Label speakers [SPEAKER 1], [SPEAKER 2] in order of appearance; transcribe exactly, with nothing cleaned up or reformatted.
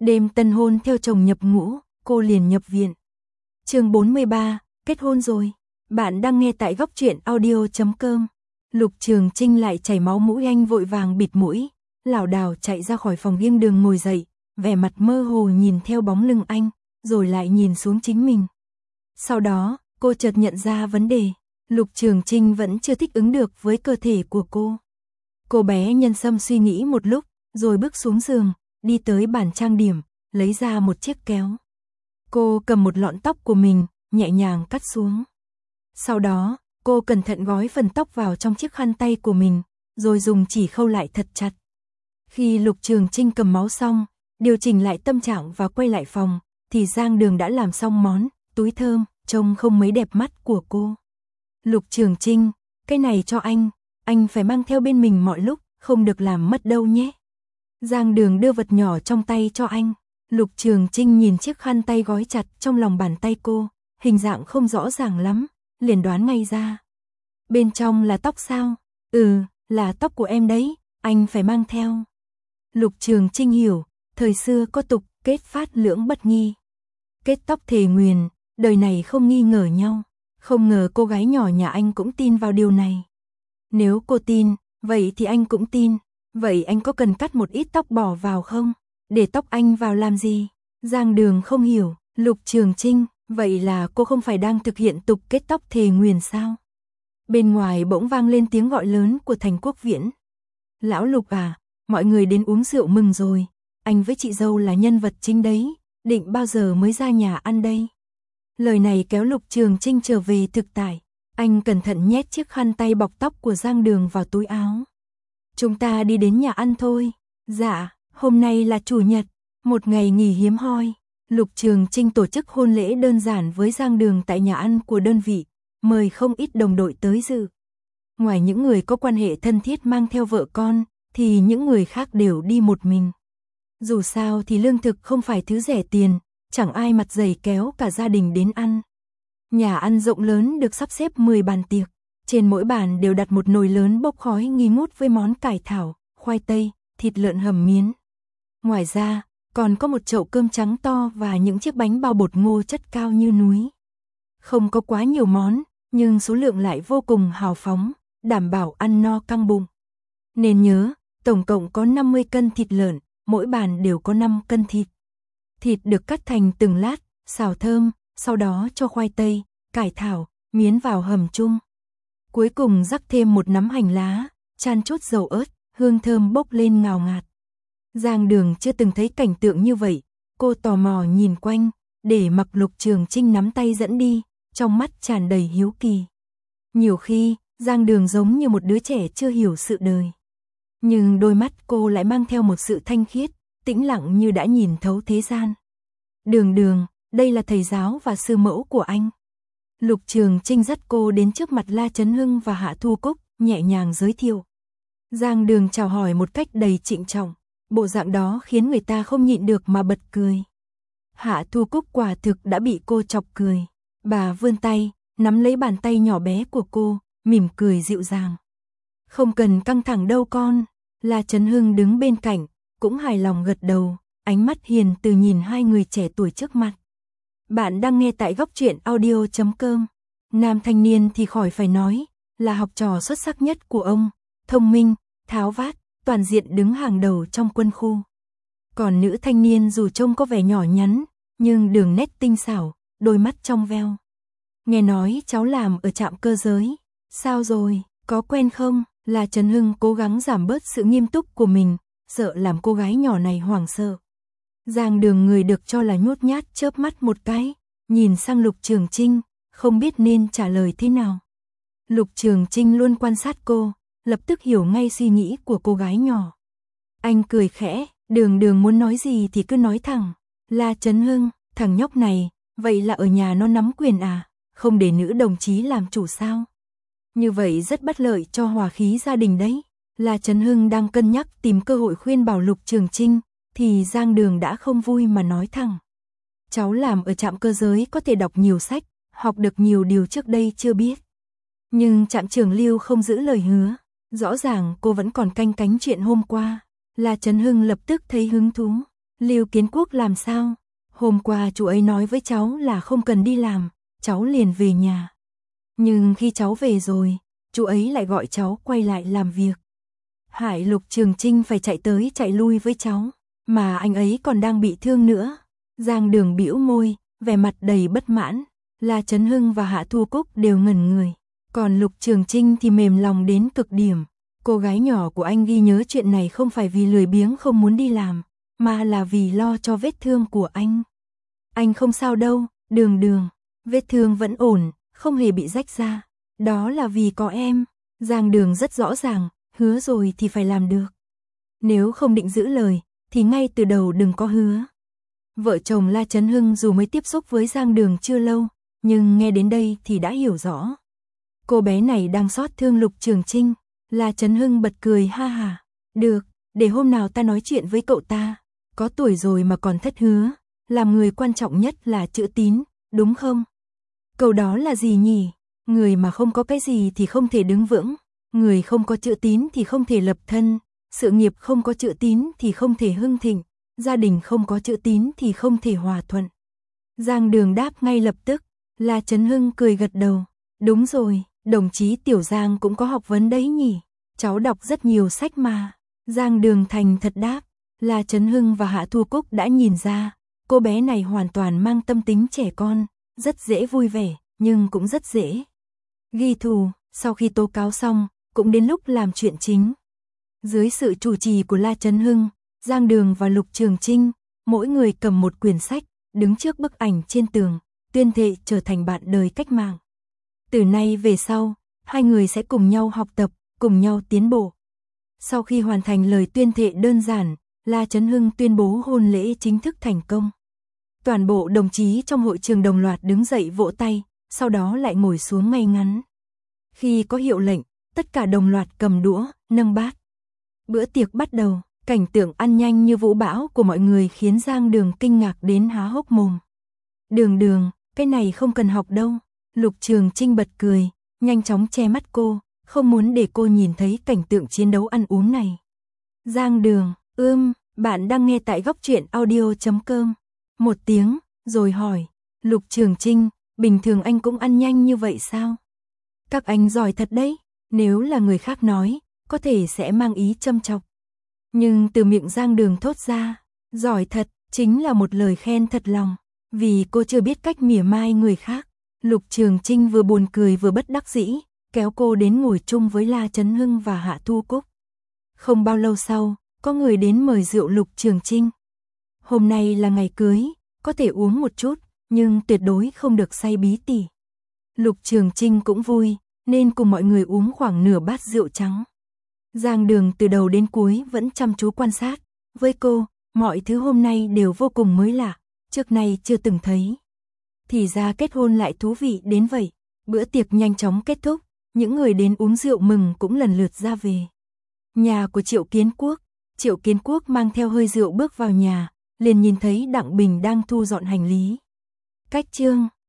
[SPEAKER 1] Đêm tân hôn theo chồng nhập ngũ, cô liền nhập viện. Chương bốn mươi ba, kết hôn rồi. Bạn đang nghe tại góc truyện audio chấm com. Lục Trường Trinh lại chảy máu mũi, anh vội vàng bịt mũi, lảo đảo chạy ra khỏi phòng, nghiêng đường ngồi dậy, vẻ mặt mơ hồ nhìn theo bóng lưng anh, rồi lại nhìn xuống chính mình. Sau đó, cô chợt nhận ra vấn đề, Lục Trường Trinh vẫn chưa thích ứng được với cơ thể của cô. Cô bé nhân sâm suy nghĩ một lúc, rồi bước xuống giường, đi tới bàn trang điểm, lấy ra một chiếc kéo. Cô cầm một lọn tóc của mình, nhẹ nhàng cắt xuống. Sau đó, cô cẩn thận gói phần tóc vào trong chiếc khăn tay của mình, rồi dùng chỉ khâu lại thật chặt. Khi Lục Trường Trinh cầm máu xong, điều chỉnh lại tâm trạng và quay lại phòng, thì Giang Đường đã làm xong món túi thơm, trông không mấy đẹp mắt của cô. Lục Trường Trinh, cái này cho anh, anh phải mang theo bên mình mọi lúc, không được làm mất đâu nhé. Giang Đường đưa vật nhỏ trong tay cho anh. Lục Trường Trinh nhìn chiếc khăn tay gói chặt trong lòng bàn tay cô, hình dạng không rõ ràng lắm, liền đoán ngay ra. Bên trong là tóc sao? Ừ, là tóc của em đấy, anh phải mang theo. Lục Trường Trinh hiểu, thời xưa có tục kết phát lưỡng bất nghi. Kết tóc thề nguyền, đời này không nghi ngờ nhau. Không ngờ cô gái nhỏ nhà anh cũng tin vào điều này. Nếu cô tin, vậy thì anh cũng tin. Vậy anh có cần cắt một ít tóc bỏ vào không? Để tóc anh vào làm gì? Giang Đường không hiểu. Lục Trường Trinh, vậy là cô không phải đang thực hiện tục kết tóc thề nguyền sao? Bên ngoài bỗng vang lên tiếng gọi lớn của Thành Quốc Viễn. Lão Lục à, mọi người đến uống rượu mừng rồi. Anh với chị dâu là nhân vật chính đấy, định bao giờ mới ra nhà ăn đây? Lời này kéo Lục Trường Trinh trở về thực tại. Anh cẩn thận nhét chiếc khăn tay bọc tóc của Giang Đường vào túi áo. Chúng ta đi đến nhà ăn thôi. Dạ, hôm nay là chủ nhật, một ngày nghỉ hiếm hoi. Lục Trường Trinh tổ chức hôn lễ đơn giản với Giang Đường tại nhà ăn của đơn vị, mời không ít đồng đội tới dự. Ngoài những người có quan hệ thân thiết mang theo vợ con, thì những người khác đều đi một mình. Dù sao thì lương thực không phải thứ rẻ tiền, chẳng ai mặt dày kéo cả gia đình đến ăn. Nhà ăn rộng lớn được sắp xếp mười bàn tiệc, trên mỗi bàn đều đặt một nồi lớn bốc khói nghi ngút với món cải thảo, khoai tây, thịt lợn hầm miến. Ngoài ra, còn có một chậu cơm trắng to và những chiếc bánh bao bột ngô chất cao như núi. Không có quá nhiều món, nhưng số lượng lại vô cùng hào phóng, đảm bảo ăn no căng bụng. Nên nhớ, tổng cộng có năm mươi cân thịt lợn, mỗi bàn đều có năm cân thịt. Thịt được cắt thành từng lát, xào thơm, sau đó cho khoai tây, cải thảo, miến vào hầm chung. Cuối cùng rắc thêm một nắm hành lá, chan chút dầu ớt, hương thơm bốc lên ngào ngạt. Giang Đường chưa từng thấy cảnh tượng như vậy, cô tò mò nhìn quanh, để mặc Lục Trường Trinh nắm tay dẫn đi, trong mắt tràn đầy hiếu kỳ. Nhiều khi, Giang Đường giống như một đứa trẻ chưa hiểu sự đời. Nhưng đôi mắt cô lại mang theo một sự thanh khiết, tĩnh lặng như đã nhìn thấu thế gian. Đường Đường, đây là thầy giáo và sư mẫu của anh. Lục Trường Trinh dắt cô đến trước mặt La Chấn Hưng và Hạ Thu Cúc, nhẹ nhàng giới thiệu. Giang Đường chào hỏi một cách đầy trịnh trọng, bộ dạng đó khiến người ta không nhịn được mà bật cười. Hạ Thu Cúc quả thực đã bị cô chọc cười. Bà vươn tay, nắm lấy bàn tay nhỏ bé của cô, mỉm cười dịu dàng. Không cần căng thẳng đâu con. La Chấn Hưng đứng bên cạnh, cũng hài lòng gật đầu, ánh mắt hiền từ nhìn hai người trẻ tuổi trước mặt. Bạn đang nghe tại góc truyện audio chấm com. Nam thanh niên thì khỏi phải nói, là học trò xuất sắc nhất của ông, thông minh, tháo vát, toàn diện đứng hàng đầu trong quân khu. Còn nữ thanh niên dù trông có vẻ nhỏ nhắn, nhưng đường nét tinh xảo, đôi mắt trong veo. Nghe nói cháu làm ở trạm cơ giới. Sao rồi, có quen không? Là Trần Hưng cố gắng giảm bớt sự nghiêm túc của mình, sợ làm cô gái nhỏ này hoảng sợ. Giang Đường, người được cho là nhút nhát, chớp mắt một cái, nhìn sang Lục Trường Trinh, không biết nên trả lời thế nào. Lục Trường Trinh luôn quan sát cô, lập tức hiểu ngay suy nghĩ của cô gái nhỏ. Anh cười khẽ, Đường Đường muốn nói gì thì cứ nói thẳng. La Trấn Hưng, thằng nhóc này, vậy là ở nhà nó nắm quyền à, không để nữ đồng chí làm chủ sao? Như vậy rất bất lợi cho hòa khí gia đình đấy. La Trấn Hưng đang cân nhắc tìm cơ hội khuyên bảo Lục Trường Trinh, thì Giang Đường đã không vui mà nói thẳng. Cháu làm ở trạm cơ giới có thể đọc nhiều sách, học được nhiều điều trước đây chưa biết. Nhưng trạm trưởng Lưu không giữ lời hứa, rõ ràng cô vẫn còn canh cánh chuyện hôm qua. La Trấn Hưng lập tức thấy hứng thú. Lưu Kiến Quốc làm sao? Hôm qua chú ấy nói với cháu là không cần đi làm, cháu liền về nhà. Nhưng khi cháu về rồi, chú ấy lại gọi cháu quay lại làm việc. Hại Lục Trường Trinh phải chạy tới chạy lui với cháu, mà anh ấy còn đang bị thương nữa. Giang Đường bĩu môi, vẻ mặt đầy bất mãn. La Chấn Hưng và Hạ Thu Cúc đều ngẩn người, còn Lục Trường Trinh thì mềm lòng đến cực điểm. Cô gái nhỏ của anh ghi nhớ chuyện này không phải vì lười biếng không muốn đi làm, mà là vì lo cho vết thương của anh. Anh không sao đâu, Đường Đường, vết thương vẫn ổn, không hề bị rách ra. Đó là vì có em. Giang Đường rất rõ ràng, hứa rồi thì phải làm được. Nếu không định giữ lời, thì ngay từ đầu đừng có hứa. Vợ chồng La Chấn Hưng dù mới tiếp xúc với Giang Đường chưa lâu, nhưng nghe đến đây thì đã hiểu rõ. Cô bé này đang xót thương Lục Trường Trinh. La Chấn Hưng bật cười ha hà. Được, để hôm nào ta nói chuyện với cậu ta. Có tuổi rồi mà còn thất hứa. Làm người quan trọng nhất là chữ tín, đúng không? Câu đó là gì nhỉ? Người mà không có cái gì thì không thể đứng vững. Người không có chữ tín thì không thể lập thân. Sự nghiệp không có chữ tín thì không thể hưng thịnh. Gia đình không có chữ tín thì không thể hòa thuận. Giang Đường đáp ngay lập tức. La Chấn Hưng cười gật đầu. Đúng rồi, đồng chí Tiểu Giang cũng có học vấn đấy nhỉ. Cháu đọc rất nhiều sách mà. Giang Đường thành thật đáp. La Chấn Hưng và Hạ Thu Cúc đã nhìn ra, cô bé này hoàn toàn mang tâm tính trẻ con, rất dễ vui vẻ, nhưng cũng rất dễ ghi thù. Sau khi tố cáo xong, cũng đến lúc làm chuyện chính. Dưới sự chủ trì của La Chấn Hưng, Giang Đường và Lục Trường Trinh, mỗi người cầm một quyển sách, đứng trước bức ảnh trên tường, tuyên thệ trở thành bạn đời cách mạng. Từ nay về sau, hai người sẽ cùng nhau học tập, cùng nhau tiến bộ. Sau khi hoàn thành lời tuyên thệ đơn giản, La Chấn Hưng tuyên bố hôn lễ chính thức thành công. Toàn bộ đồng chí trong hội trường đồng loạt đứng dậy vỗ tay, sau đó lại ngồi xuống ngay ngắn. Khi có hiệu lệnh, tất cả đồng loạt cầm đũa, nâng bát. Bữa tiệc bắt đầu, cảnh tượng ăn nhanh như vũ bão của mọi người khiến Giang Đường kinh ngạc đến há hốc mồm. Đường Đường, cái này không cần học đâu. Lục Trường Trinh bật cười, nhanh chóng che mắt cô, không muốn để cô nhìn thấy cảnh tượng chiến đấu ăn uống này. Giang Đường, ưm, bạn đang nghe tại góc truyện audio chấm com. Một tiếng, rồi hỏi, Lục Trường Trinh, bình thường anh cũng ăn nhanh như vậy sao? Các anh giỏi thật đấy, nếu là người khác nói, có thể sẽ mang ý châm chọc. Nhưng từ miệng Giang Đường thốt ra, giỏi thật, chính là một lời khen thật lòng, vì cô chưa biết cách mỉa mai người khác. Lục Trường Trinh vừa buồn cười vừa bất đắc dĩ, kéo cô đến ngồi chung với La Chấn Hưng và Hạ Thu Cúc. Không bao lâu sau, có người đến mời rượu Lục Trường Trinh. Hôm nay là ngày cưới, có thể uống một chút, nhưng tuyệt đối không được say bí tỉ. Lục Trường Trinh cũng vui, nên cùng mọi người uống khoảng nửa bát rượu trắng. Giang Đường từ đầu đến cuối vẫn chăm chú quan sát. Với cô, mọi thứ hôm nay đều vô cùng mới lạ, trước nay chưa từng thấy. Thì ra kết hôn lại thú vị đến vậy. Bữa tiệc nhanh chóng kết thúc, những người đến uống rượu mừng cũng lần lượt ra về. Nhà của Triệu Kiến Quốc. Triệu Kiến Quốc mang theo hơi rượu bước vào nhà, liền nhìn thấy Đặng Bình đang thu dọn hành lý. Cách chương